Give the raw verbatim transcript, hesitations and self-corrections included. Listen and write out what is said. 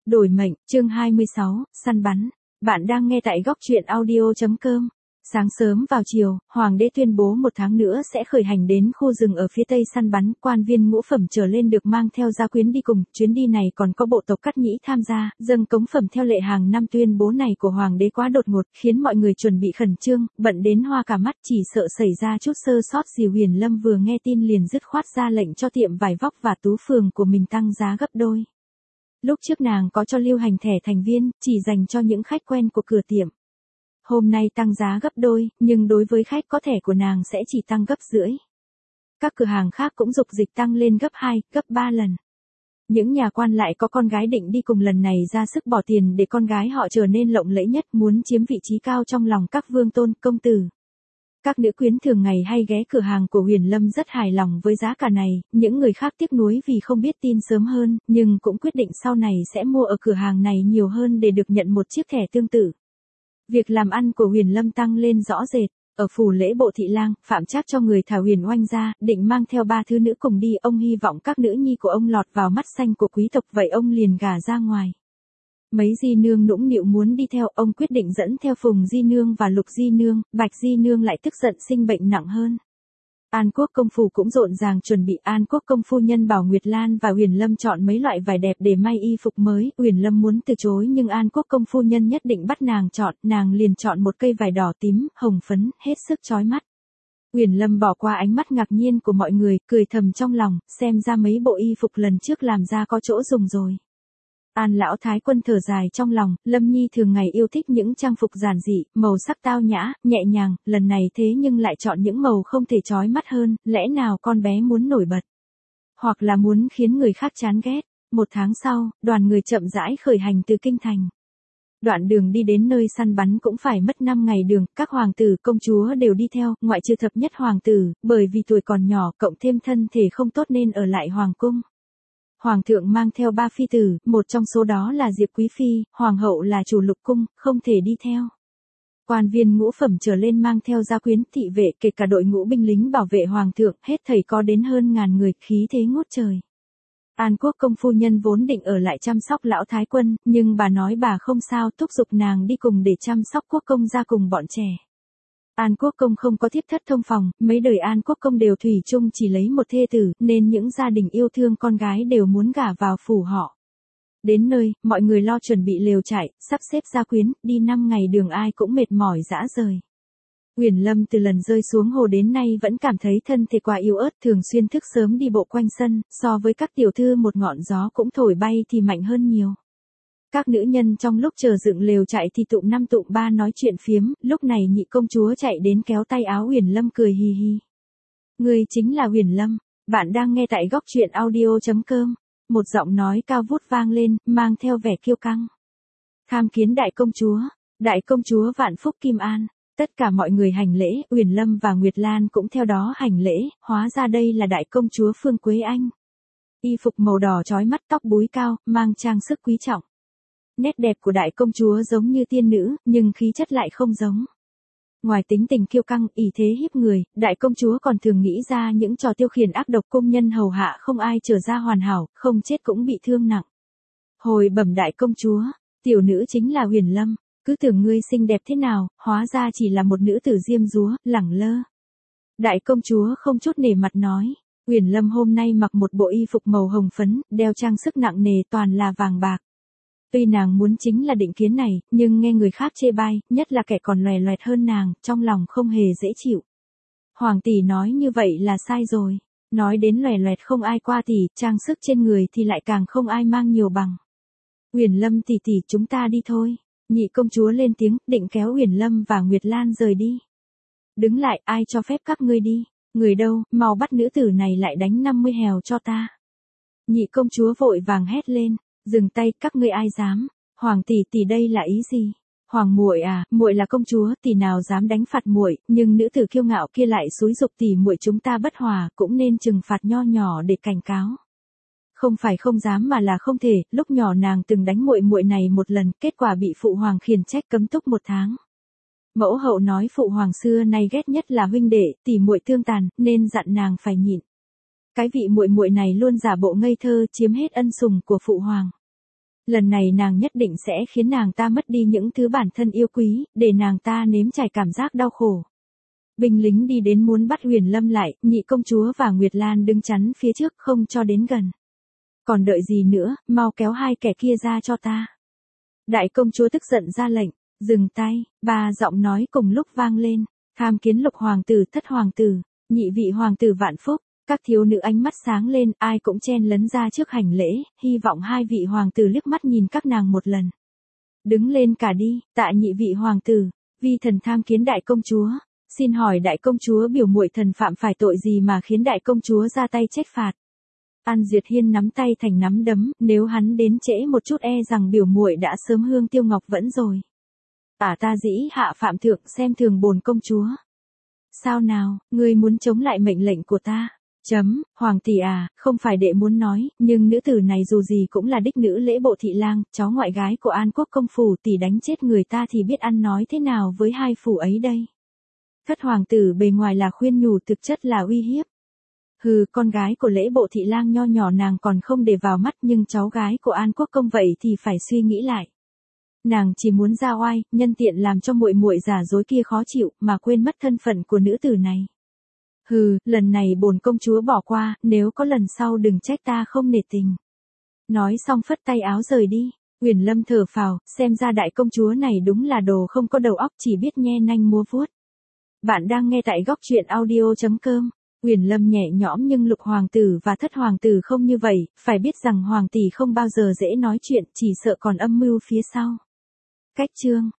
Đổi mệnh, chương hai mươi sáu, săn bắn. Bạn đang nghe tại góc truyện audio.com. Sáng sớm vào chiều, Hoàng đế tuyên bố một tháng nữa sẽ khởi hành đến khu rừng ở phía tây săn bắn, quan viên ngũ phẩm trở lên được mang theo gia quyến đi cùng, chuyến đi này còn có bộ tộc Cát Nhĩ tham gia, dâng cống phẩm theo lệ hàng năm. Tuyên bố này của Hoàng đế quá đột ngột, khiến mọi người chuẩn bị khẩn trương, bận đến hoa cả mắt, chỉ sợ xảy ra chút sơ sót gì. Huyền Lâm vừa nghe tin liền dứt khoát ra lệnh cho tiệm vải vóc và tú phường của mình tăng giá gấp đôi. Lúc trước nàng có cho lưu hành thẻ thành viên, chỉ dành cho những khách quen của cửa tiệm. Hôm nay tăng giá gấp đôi, nhưng đối với khách có thẻ của nàng sẽ chỉ tăng gấp rưỡi. Các cửa hàng khác cũng dục dịch tăng lên gấp hai, gấp ba lần. Những nhà quan lại có con gái định đi cùng lần này ra sức bỏ tiền để con gái họ trở nên lộng lẫy nhất, muốn chiếm vị trí cao trong lòng các vương tôn, công tử. Các nữ quyến thường ngày hay ghé cửa hàng của Huyền Lâm rất hài lòng với giá cả này, những người khác tiếc nuối vì không biết tin sớm hơn, nhưng cũng quyết định sau này sẽ mua ở cửa hàng này nhiều hơn để được nhận một chiếc thẻ tương tự. Việc làm ăn của Huyền Lâm tăng lên rõ rệt. Ở phủ lễ bộ thị lang, Phạm Trác cho người thả Huyền Oanh ra, định mang theo ba thứ nữ cùng đi. Ông hy vọng các nữ nhi của ông lọt vào mắt xanh của quý tộc, vậy ông liền gả ra ngoài. Mấy di nương nũng nịu muốn đi theo, ông quyết định dẫn theo Phùng di nương và Lục di nương. Bạch di nương lại tức giận sinh bệnh nặng hơn. An Quốc công phủ cũng rộn ràng chuẩn bị. An Quốc công phu nhân bảo Nguyệt Lan và Huyền Lâm chọn mấy loại vải đẹp để may y phục mới. Huyền Lâm muốn từ chối nhưng An Quốc công phu nhân nhất định bắt nàng chọn, nàng liền chọn một cây vải đỏ tím, hồng phấn, hết sức chói mắt. Huyền Lâm bỏ qua ánh mắt ngạc nhiên của mọi người, cười thầm trong lòng, xem ra mấy bộ y phục lần trước làm ra có chỗ dùng rồi. An lão thái quân thở dài trong lòng, Lâm Nhi thường ngày yêu thích những trang phục giản dị, màu sắc tao nhã, nhẹ nhàng, lần này thế nhưng lại chọn những màu không thể chói mắt hơn, lẽ nào con bé muốn nổi bật? Hoặc là muốn khiến người khác chán ghét? Một tháng sau, đoàn người chậm rãi khởi hành từ kinh thành. Đoạn đường đi đến nơi săn bắn cũng phải mất năm ngày đường, các hoàng tử, công chúa đều đi theo, ngoại trừ thập nhất hoàng tử, bởi vì tuổi còn nhỏ, cộng thêm thân thể không tốt nên ở lại hoàng cung. Hoàng thượng mang theo ba phi tử, một trong số đó là Diệp Quý Phi, hoàng hậu là chủ lục cung, không thể đi theo. Quan viên ngũ phẩm trở lên mang theo gia quyến, thị vệ, kể cả đội ngũ binh lính bảo vệ hoàng thượng, hết thảy có đến hơn ngàn người, khí thế ngút trời. An Quốc công phu nhân vốn định ở lại chăm sóc lão thái quân, nhưng bà nói bà không sao, thúc giục nàng đi cùng để chăm sóc quốc công gia cùng bọn trẻ. An Quốc công không có thiếp thất thông phòng, mấy đời An Quốc công đều thủy chung chỉ lấy một thê tử, nên những gia đình yêu thương con gái đều muốn gả vào phủ họ. Đến nơi, mọi người lo chuẩn bị lều trại, sắp xếp gia quyến, đi năm ngày đường ai cũng mệt mỏi rã rời. Huyền Lâm từ lần rơi xuống hồ đến nay vẫn cảm thấy thân thể quá yếu ớt, thường xuyên thức sớm đi bộ quanh sân, so với các tiểu thư một ngọn gió cũng thổi bay thì mạnh hơn nhiều. Các nữ nhân trong lúc chờ dựng lều trại thì tụm năm tụm ba nói chuyện phiếm, lúc này nhị công chúa chạy đến kéo tay áo Huyền Lâm cười hì hì. Ngươi chính là Huyền Lâm, bạn đang nghe tại góc truyện audio.com. Một giọng nói cao vút vang lên, mang theo vẻ kiêu căng. Tham kiến đại công chúa, đại công chúa vạn phúc Kim An. Tất cả mọi người hành lễ, Huyền Lâm và Nguyệt Lan cũng theo đó hành lễ, hóa ra đây là đại công chúa Phương Quế Anh. Y phục màu đỏ chói mắt, tóc búi cao, mang trang sức quý trọng. Nét đẹp của đại công chúa giống như tiên nữ, nhưng khí chất lại không giống. Ngoài tính tình kiêu căng, ỷ thế hiếp người, đại công chúa còn thường nghĩ ra những trò tiêu khiển ác độc, cung nhân hầu hạ không ai trở ra hoàn hảo, không chết cũng bị thương nặng. Hồi bẩm đại công chúa, tiểu nữ chính là Huyền Lâm, cứ tưởng ngươi xinh đẹp thế nào, hóa ra chỉ là một nữ tử diêm dúa, lẳng lơ. Đại công chúa không chút nể mặt nói, Huyền Lâm hôm nay mặc một bộ y phục màu hồng phấn, đeo trang sức nặng nề toàn là vàng bạc. Tuy nàng muốn chính là định kiến này, nhưng nghe người khác chê bai, nhất là kẻ còn loè loẹt hơn nàng, trong lòng không hề dễ chịu. Hoàng tỷ nói như vậy là sai rồi. Nói đến loè loẹt không ai qua tỷ, trang sức trên người thì lại càng không ai mang nhiều bằng. Huyền Lâm tỷ tỷ, chúng ta đi thôi. Nhị công chúa lên tiếng, định kéo Huyền Lâm và Nguyệt Lan rời đi. Đứng lại, ai cho phép các ngươi đi? Người đâu, mau bắt nữ tử này lại đánh năm mươi hèo cho ta. Nhị công chúa vội vàng hét lên. Dừng tay, các ngươi ai dám? Hoàng tỷ tỷ đây là ý gì? Hoàng muội à, muội là công chúa, tỷ nào dám đánh phạt muội, nhưng nữ tử kiêu ngạo kia lại xúi giục tỷ muội chúng ta bất hòa, cũng nên trừng phạt nho nhỏ để cảnh cáo. Không phải không dám mà là không thể, lúc nhỏ nàng từng đánh muội muội này một lần, kết quả bị phụ hoàng khiển trách cấm túc một tháng. Mẫu hậu nói phụ hoàng xưa nay ghét nhất là huynh đệ, tỷ muội tương tàn, nên dặn nàng phải nhịn. Cái vị muội muội này luôn giả bộ ngây thơ, chiếm hết ân sủng của phụ hoàng. Lần này nàng nhất định sẽ khiến nàng ta mất đi những thứ bản thân yêu quý, để nàng ta nếm trải cảm giác đau khổ. Binh lính đi đến muốn bắt Huyền Lâm lại, nhị công chúa và Nguyệt Lan đứng chắn phía trước không cho đến gần. Còn đợi gì nữa, mau kéo hai kẻ kia ra cho ta. Đại công chúa tức giận ra lệnh, dừng tay, ba giọng nói cùng lúc vang lên, tham kiến lục hoàng tử, thất hoàng tử, nhị vị hoàng tử vạn phúc. Các thiếu nữ ánh mắt sáng lên, ai cũng chen lấn ra trước hành lễ, hy vọng hai vị hoàng tử liếc mắt nhìn các nàng một lần. Đứng lên cả đi, tạ nhị vị hoàng tử, vi thần tham kiến đại công chúa. Xin hỏi đại công chúa biểu muội thần phạm phải tội gì mà khiến đại công chúa ra tay trách phạt? An Duyệt Hiên nắm tay thành nắm đấm, nếu hắn đến trễ một chút e rằng biểu muội đã sớm hương tiêu ngọc vẫn rồi. Ả ta dĩ hạ phạm thượng xem thường bổn công chúa. Sao nào, ngươi muốn chống lại mệnh lệnh của ta? Chấm, hoàng tỷ à, không phải đệ muốn nói, nhưng nữ tử này dù gì cũng là đích nữ lễ bộ thị lang, cháu ngoại gái của An Quốc công phủ, tỷ đánh chết người ta thì biết ăn nói thế nào với hai phủ ấy đây. Thất hoàng tử bề ngoài là khuyên nhủ, thực chất là uy hiếp. Hừ, con gái của lễ bộ thị lang nho nhỏ nàng còn không để vào mắt, nhưng cháu gái của An Quốc công vậy thì phải suy nghĩ lại. Nàng chỉ muốn ra oai, nhân tiện làm cho muội muội giả dối kia khó chịu, mà quên mất thân phận của nữ tử này. Hừ, lần này bổn công chúa bỏ qua, nếu có lần sau đừng trách ta không nể tình. Nói xong phất tay áo rời đi. Huyền Lâm thở phào, xem ra đại công chúa này đúng là đồ không có đầu óc, chỉ biết nhe nanh múa vuốt. Bạn đang nghe tại góc truyện audio chấm com. Huyền Lâm nhẹ nhõm, nhưng lục hoàng tử và thất hoàng tử không như vậy, phải biết rằng hoàng tỷ không bao giờ dễ nói chuyện, chỉ sợ còn âm mưu phía sau. Cách chương